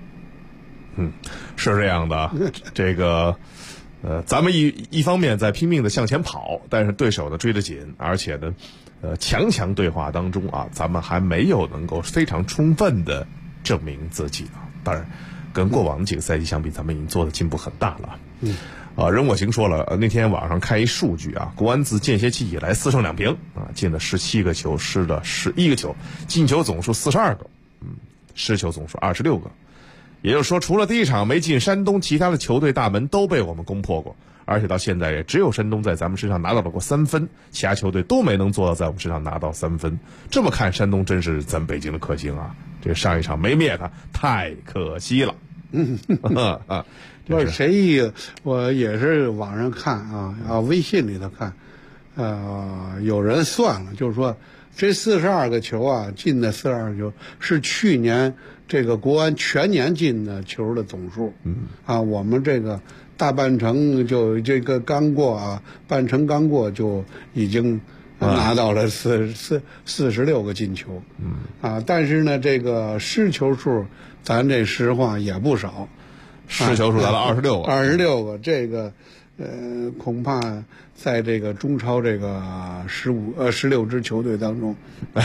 Speaker 5: 是这样的，这个咱们一方面在拼命的向前跑，但是对手呢追得紧，而且呢强对话当中咱们还没有能够非常充分的证明自己当然跟过往几个赛季相比，咱们已经做的进步很大了。任我行说了，那天网上开一数据国安自间歇期以来4胜2平进了17个球，失了11个球，进球总数42个，失球总数26个。也就是说，除了第一场没进山东，其他的球队大门都被我们攻破过，而且到现在也只有山东在咱们身上拿到了过3分，其他球队都没能做到在我们身上拿到3分。这么看，山东真是咱北京的克星这上一场没灭他，太可惜了。
Speaker 6: 不是谁，我也是网上看微信里头看，有人算了，就是说这42个球啊，进的42个球是去年这个国安全年进的球的总数。我们这个大半程就这个刚过半程刚过就已经拿到了46个进球。但是呢，这个失球数咱这实话也不少，
Speaker 5: 失球数达到26个
Speaker 6: ，26个，这个恐怕在这个中超这个16支球队当中，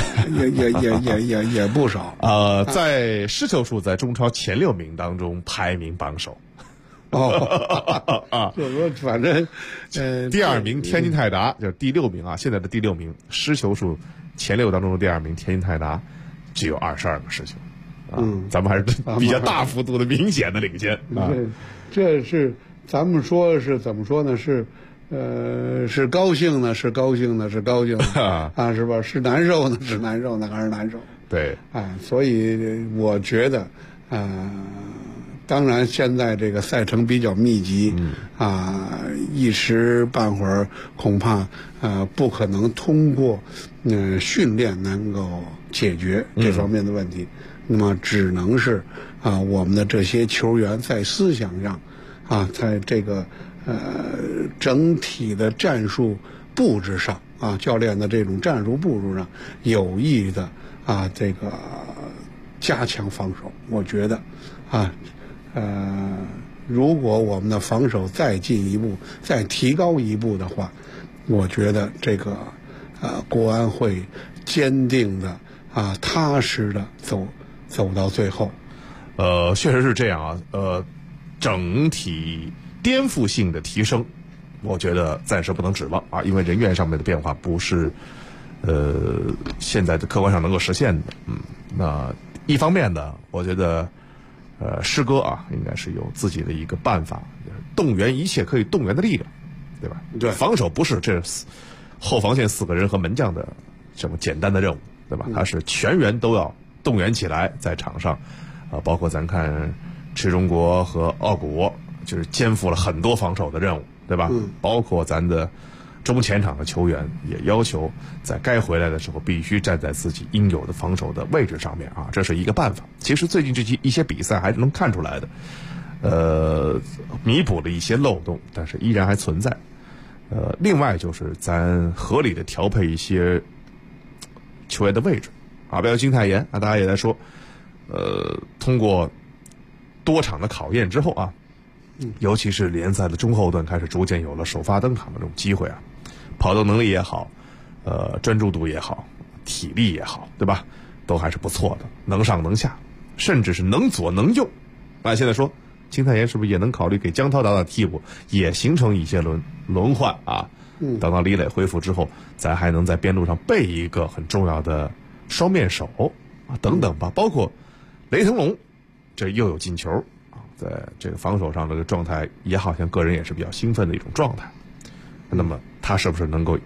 Speaker 6: 也不少。
Speaker 5: 在失球数在中超前6名当中排名榜首。
Speaker 6: 就是说反正
Speaker 5: 第2名天津泰达就是第6名现在的第6名，失球数前6当中的第2名天津泰达只有22个失球。咱们还是比较大幅度的明显的领先。
Speaker 6: 这是咱们说是怎么说呢？是高兴呢，是高兴呢，是高兴呢是吧？是难受呢，是难受呢，还是难受？
Speaker 5: 对，
Speaker 6: 所以我觉得当然现在这个赛程比较密集一时半会儿恐怕不可能通过训练能够解决这方面的问题。那么只能是我们的这些球员在思想上在这个整体的战术布置上教练的这种战术部署上有意的这个加强防守。我觉得如果我们的防守再进一步再提高一步的话，我觉得这个国安会坚定的踏实的走到最后。
Speaker 5: 确实是这样整体颠覆性的提升，我觉得暂时不能指望因为人员上面的变化不是现在的客观上能够实现的。那一方面呢，我觉得师哥应该是有自己的一个办法，动员一切可以动员的力量，对吧？
Speaker 6: 对，
Speaker 5: 防守不是这后防线4个人和门将的这么简单的任务，对吧？他是全员都要动员起来在场上，包括咱看赤中国和奥古，就是肩负了很多防守的任务，对吧？包括咱的中前场的球员也要求在该回来的时候必须站在自己应有的防守的位置上面这是一个办法。其实最近这一些比赛还是能看出来的，弥补了一些漏洞，但是依然还存在。另外就是咱合理的调配一些球员的位置比如金泰妍大家也在说，通过多场的考验之后尤其是联赛的中后段开始逐渐有了首发登场的这种机会跑动能力也好，专注度也好，体力也好，对吧？都还是不错的，能上能下，甚至是能左能右。现在说金泰妍是不是也能考虑给江涛打打替补，也形成一些轮换等到李磊恢复之后，咱还能在边路上备一个很重要的双面手等等吧。包括雷腾龙，这又有进球在这个防守上的状态也好像个人也是比较兴奋的一种状态。那么他是不是能够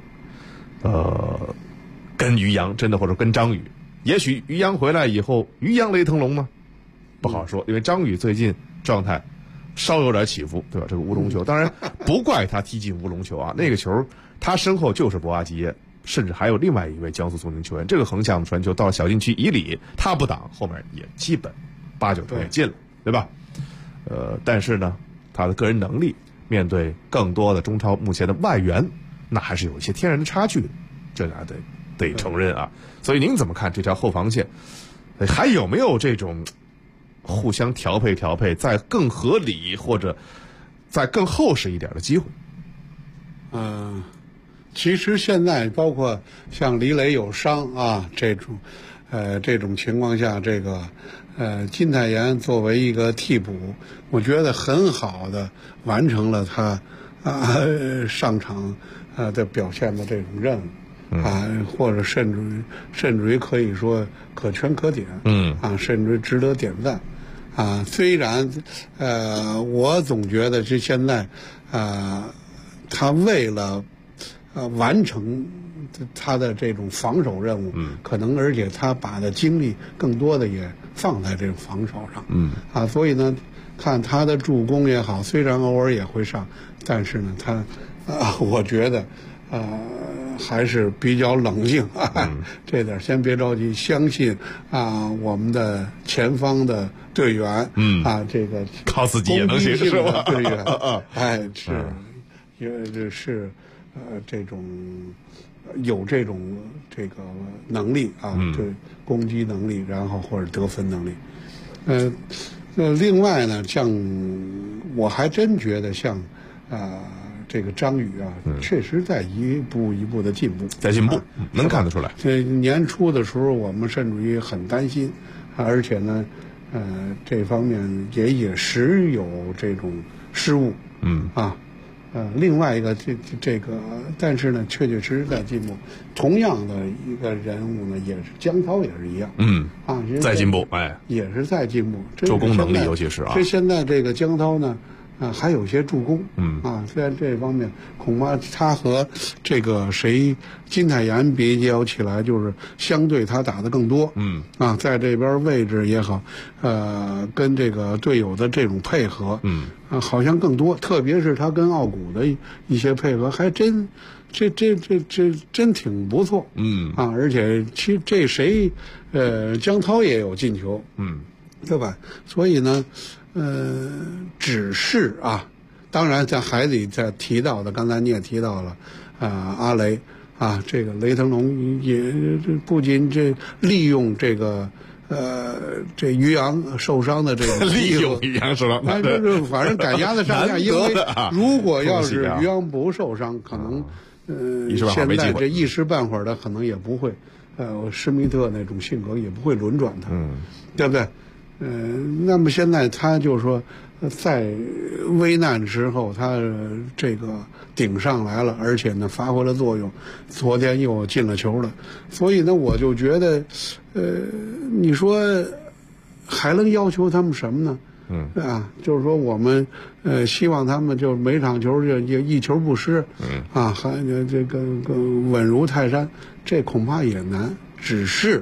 Speaker 5: 跟于洋真的，或者跟张宇，也许于洋回来以后于洋雷腾龙吗？不好说，因为张宇最近状态稍有点起伏，对吧？这个乌龙球当然不怪他踢进乌龙球那个球他身后就是博阿吉耶，甚至还有另外一位江苏苏宁球员，这个横向的传球到了小禁区以里，他不挡，后面也基本8-9球也进了，对吧？但是呢，他的个人能力面对更多的中超目前的外援，那还是有一些天然的差距的，这大家得承认所以您怎么看这条后防线？还有没有这种互相调配，再更合理或者再更厚实一点的机会？
Speaker 6: 其实现在包括像李磊有伤这种情况下，这个金泰妍作为一个替补，我觉得很好的完成了他上场的表现的这种任务或者甚至于可以说可圈可点甚至值得点赞虽然我总觉得是现在他为了完成他的这种防守任务可能而且他把的精力更多的也放在这种防守上所以呢看他的助攻也好，虽然偶尔也会上，但是呢，他我觉得还是比较冷静啊。这点先别着急，相信我们的前方的队员，这个
Speaker 5: 靠自己也能行是吧？
Speaker 6: 队员，是，因为这是这种有这种这个能力对攻击能力，然后或者得分能力。另外呢，像我还真觉得像这个张宇确实在一步一步的进步，
Speaker 5: 在进步，能看得出来。
Speaker 6: 年初的时候，我们甚至于很担心，而且呢，这方面也时有这种失误，另外一个这个，但是呢，确确实实在进步。同样的一个人物呢，也是江涛，也是一样，
Speaker 5: 在进步，
Speaker 6: 也是在进步，
Speaker 5: 助攻能力尤其是
Speaker 6: 所以现在这个江涛呢，还有些助攻，虽然这方面恐怕他和这个金泰妍比较起来，就是相对他打得更多，在这边位置也好，跟这个队友的这种配合，好像更多，特别是他跟奥古的一些配合，还真真挺不错，而且其实这江涛也有进球，对吧？所以呢。只是当然在还得再提到的，刚才你也提到了，阿雷这个雷腾龙也不仅利用这个这于洋受伤的这个
Speaker 5: 利用于洋受伤，
Speaker 6: 就是反正赶鸭子上架，因为如果要是于洋不受伤，可能现在这一时半会儿的可能也不会，施密特那种性格也不会轮转他，对不对？那么现在他就是说，在危难之后，他这个顶上来了，而且呢发挥了作用，昨天又进了球了，所以呢，我就觉得，你说还能要求他们什么呢？就是说我们希望他们就每场球就一球不失，还这个稳如泰山，这恐怕也难。只是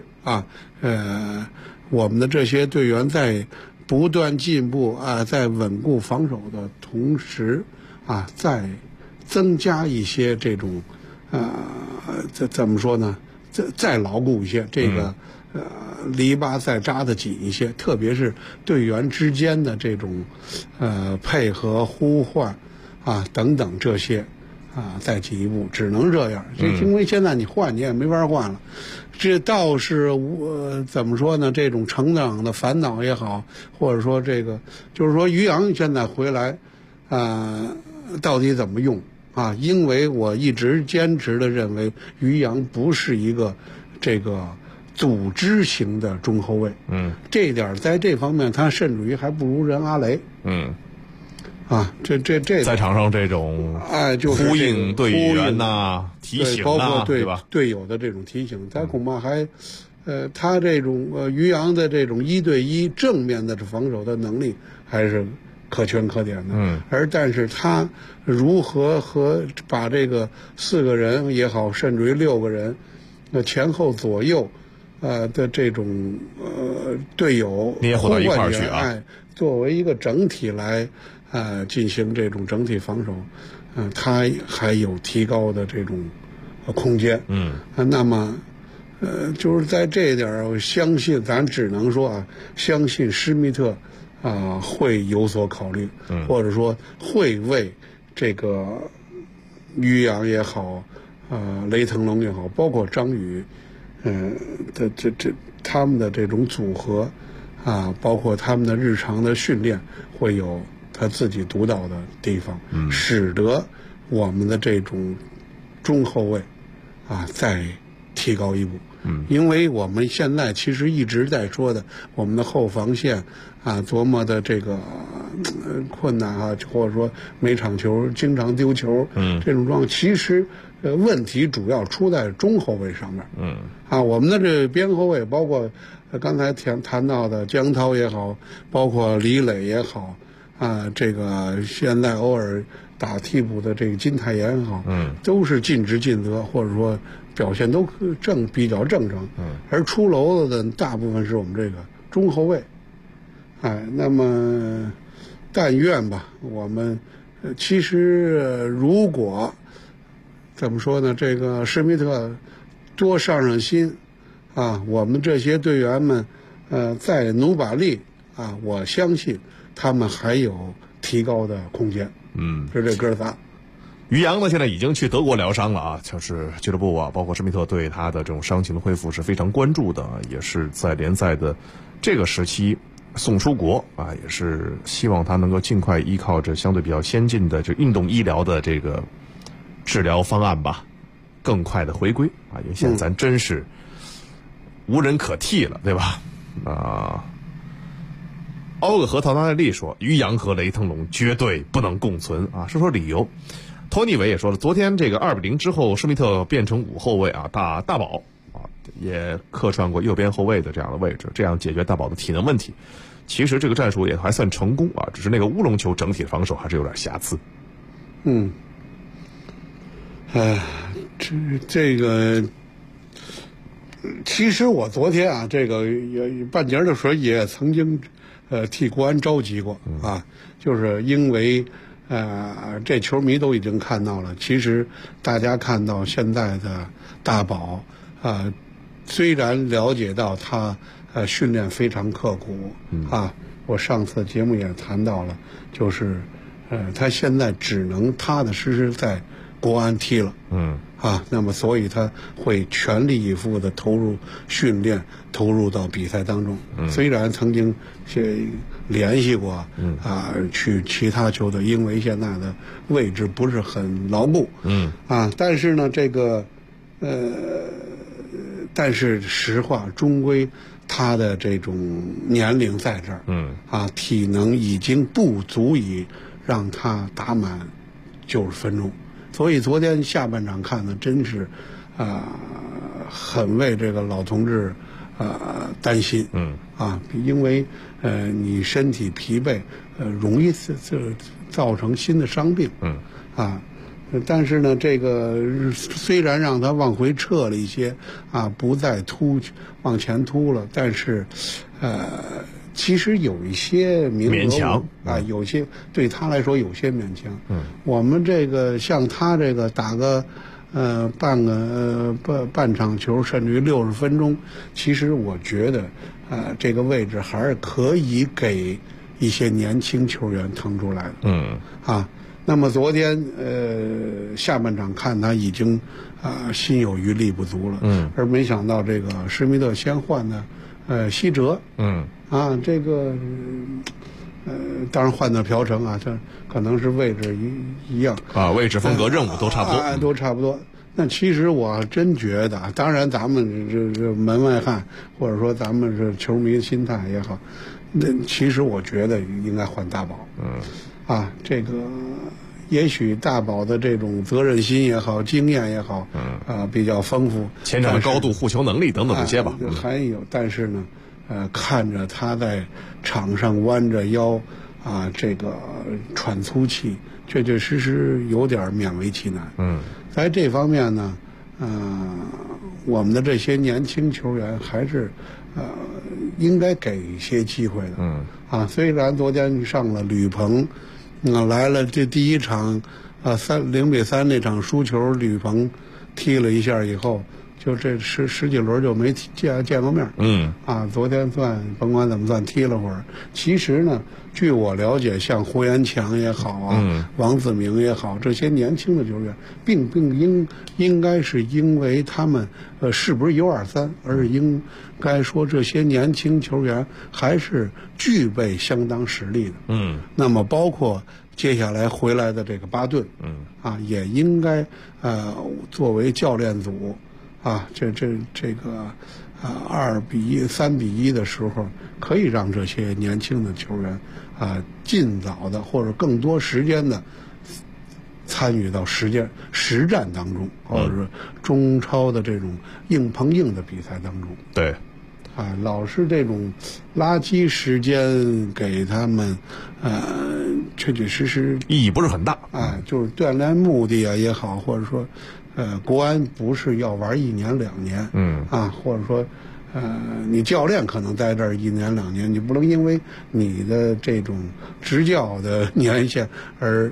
Speaker 6: 我们的这些队员在不断进步在稳固防守的同时再增加一些这种怎么说呢？再牢固一些，这个篱笆再扎得紧一些，特别是队员之间的这种配合、呼唤等等这些再进一步，只能这样。因为现在你换你也没法换了。这倒是怎么说呢？这种成长的烦恼也好，或者说这个就是说于洋现在回来到底怎么用因为我一直坚持的认为于洋不是一个这个组织型的中后卫，这一点在这方面他甚至于还不如人阿雷，这
Speaker 5: 在场上这种
Speaker 6: 就是
Speaker 5: 呼应队员提醒
Speaker 6: 包括
Speaker 5: 对吧？
Speaker 6: 队友的这种提醒，他恐怕还他这种于洋的这种1对1正面的防守的能力还是可圈可点的，但是他如何和把这个4个人也好，甚至于6个人前后左右的这种队友
Speaker 5: 捏合到一块儿去
Speaker 6: 作为一个整体来进行这种整体防守，他还有提高的这种空间。那么就是在这一点我相信咱只能说相信施密特会有所考虑，或者说会为这个于洋也好雷腾龙也好，包括张宇他们的这种组合包括他们的日常的训练会有他自己独到的地方，使得我们的这种中后卫再提高一步。因为我们现在其实一直在说的，我们的后防线多么的这个困难或者说每场球经常丢球，这种状况其实问题主要出在中后卫上面。我们的这边后卫，包括刚才谈到的江涛也好，包括李磊也好，这个现在偶尔打替补的这个金泰妍也好，都是尽职尽责，或者说表现都比较正常。而出篓子的大部分是我们这个中后卫。那么但愿吧，我们其实如果怎么说呢，这个施密特多上心啊，我们这些队员们再努把力啊，我相信他们还有提高的空间。就这哥仨。
Speaker 5: 于洋呢，现在已经去德国疗伤了啊，就是俱乐部啊，包括施密特对他的这种伤情的恢复是非常关注的，也是在联赛的这个时期送出国啊，也是希望他能够尽快依靠着相对比较先进的这运动医疗的这个治疗方案吧，更快的回归啊，因为现在咱真是无人可替了，对吧？奥格和陶纳利说，于洋和雷腾龙绝对不能共存啊，说理由。托尼韦也说了，昨天这个2-0之后，施密特变成5后卫啊，大宝啊也客串过右边后卫的这样的位置，这样解决大宝的体能问题。其实这个战术也还算成功啊，只是那个乌龙球整体的防守还是有点瑕疵。
Speaker 6: 这个其实我昨天啊，这个半截的时候也曾经替国安着急过啊，就是因为这球迷都已经看到了，其实大家看到现在的大宝虽然了解到他训练非常刻苦啊，我上次节目也谈到了，就是他现在只能踏踏实实在国安踢了，那么所以他会全力以赴的投入训练，投入到比赛当中。虽然曾经联系过去其他球队，因为现在的位置不是很牢固，但是呢，这个但是实话，终归他的这种年龄在这儿，体能已经不足以让他打满90分钟。所以昨天下半场看的真是很为这个老同志担心，因为你身体疲惫容易造成新的伤病，但是呢，这个虽然让他往回撤了一些不再往前突了，但是其实有一些
Speaker 5: 勉强
Speaker 6: 有些对他来说有些勉强。我们这个像他这个打个半场球，甚至于60分钟，其实我觉得这个位置还是可以给一些年轻球员腾出来的。那么昨天下半场看他已经心有余力不足了，而没想到这个施密特先换的希哲，这个当然换到朴成这可能是位置一样
Speaker 5: 位置风格任务都差不多，
Speaker 6: 都差不多。那其实我真觉得，当然咱们这门外汉，或者说咱们是球迷心态也好，那其实我觉得应该换大宝。这个也许大宝的这种责任心也好，经验也好，比较丰富，
Speaker 5: 前场的高度、护球能力等等这些吧。
Speaker 6: 还有，但是呢，看着他在场上弯着腰这个喘粗气，确确实实有点勉为其难。在这方面呢，我们的这些年轻球员还是应该给一些机会的。虽然昨天上了吕鹏，来了这第一场0-3那场输球，吕鹏踢了一下以后，就这十几轮就没见过面。昨天算甭管怎么算踢了会儿。其实呢，据我了解，像胡延强也好王子明也好，这些年轻的球员，并应该是因为他们是不是U23，而是应该说这些年轻球员还是具备相当实力的。那么包括接下来回来的这个巴顿，也应该作为教练组这个2-1、3-1的时候，可以让这些年轻的球员尽早的或者更多时间的参与到实战当中，或者是中超的这种硬碰硬的比赛当中。
Speaker 5: 对，
Speaker 6: 老是这种垃圾时间给他们，确确实实
Speaker 5: 意义不是很大。
Speaker 6: 就是锻炼目的也好，或者说，国安不是要玩1年2年，或者说， 你教练可能在这儿1年2年，你不能因为你的这种执教的年限而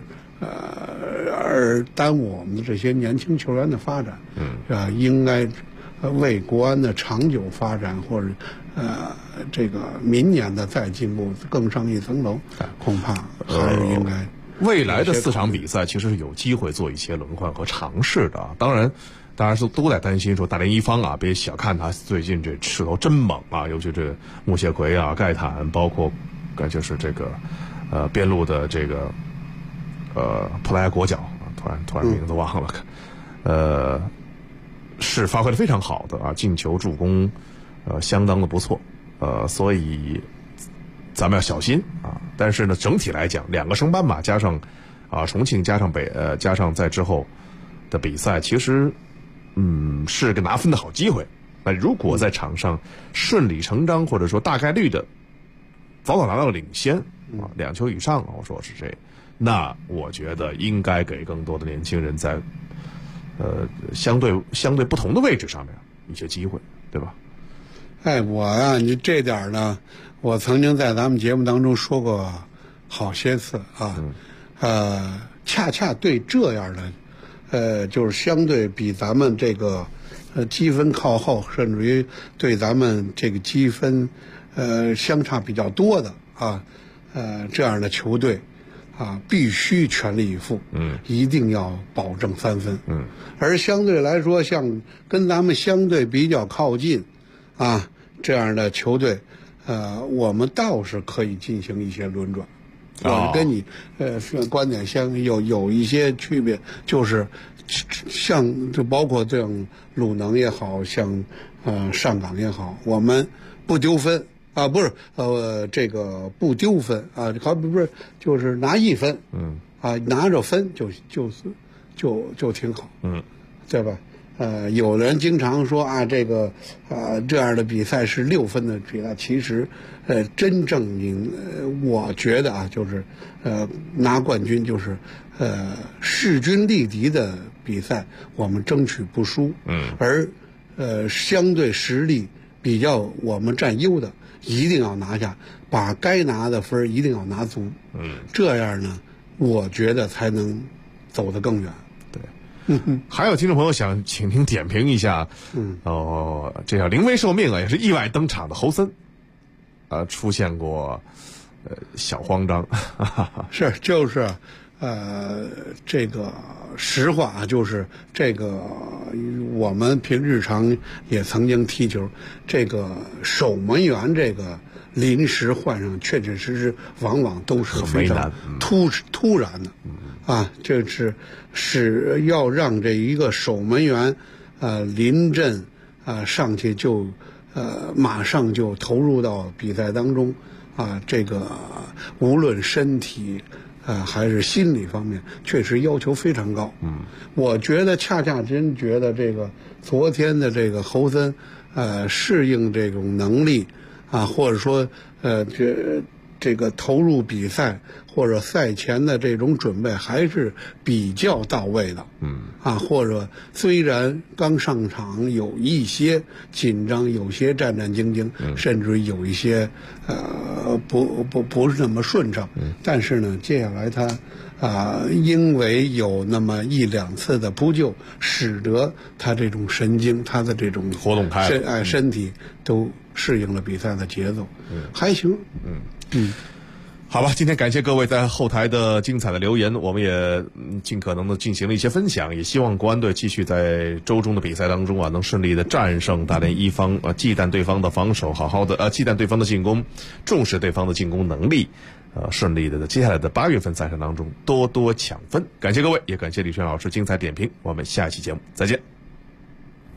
Speaker 6: 耽误我们的这些年轻球员的发展。应该为国安的长久发展，或者这个明年的再进步更上一层楼，恐怕还是应该。
Speaker 5: 未来的4场比赛其实是有机会做一些轮换和尝试的。当然都在担心说大连一方啊，别小看他最近这势头真猛啊，尤其这穆谢奎啊、盖坦，包括就是这个边路的这个普莱国脚，突然名字忘了，是发挥得非常好的啊，进球助攻相当的不错，所以咱们要小心啊。但是呢，整体来讲，2个升班马加上重庆加上在之后的比赛，其实是个拿分的好机会。那如果在场上顺理成章或者说大概率的早拿到领先2球以上，我说是这，那我觉得应该给更多的年轻人在相对不同的位置上面一些机会，对吧？
Speaker 6: 你这点呢，我曾经在咱们节目当中说过好些次啊。恰恰对这样的就是相对比咱们这个积分靠后，甚至于对咱们这个积分相差比较多的这样的球队必须全力以赴，一定要保证3分，而相对来说，像跟咱们相对比较靠近这样的球队，我们倒是可以进行一些轮转。我跟你观点有一些区别，就是就包括这样鲁能也好，像上港也好，我们不丢分。不是这个不丢分好不是就是拿1分，拿着分就挺好，对吧？有人经常说这个这样的比赛是6分的比赛，其实真正我觉得就是拿冠军就是势均力敌的比赛，我们争取不输，而相对实力比较我们占优的，一定要拿下，把该拿的分一定要拿足，这样呢，我觉得才能走得更远。
Speaker 5: 还有听众朋友想请您点评一下，这叫临危受命也是意外登场的侯森，出现过小慌张，
Speaker 6: 就是这个实话就是这个我们平日常也曾经踢球，这个守门员这个临时换上，确确实实往往都是非常突然的。这是要让这一个守门员临阵上去就马上就投入到比赛当中这个无论身体还是心理方面，确实要求非常高。我觉得真觉得这个昨天的这个侯森适应这种能力或者说这个投入比赛或者赛前的这种准备还是比较到位的，或者虽然刚上场有一些紧张，有些战战兢兢，甚至有一些不是那么顺畅，但是呢，接下来他因为有那么1、2次的扑救，使得他这种神经，他的这种
Speaker 5: 活动开了，
Speaker 6: 身体都适应了比赛的节奏，还行。
Speaker 5: 好吧，今天感谢各位在后台的精彩的留言，我们也尽可能的进行了一些分享，也希望国安队继续在周中的比赛当中能顺利的战胜大连一方，忌惮对方的防守，好好的忌惮对方的进攻，重视对方的进攻能力，顺利的在接下来的8月份赛程当中多多抢分。感谢各位，也感谢李轩老师精彩点评，我们下期节目再见。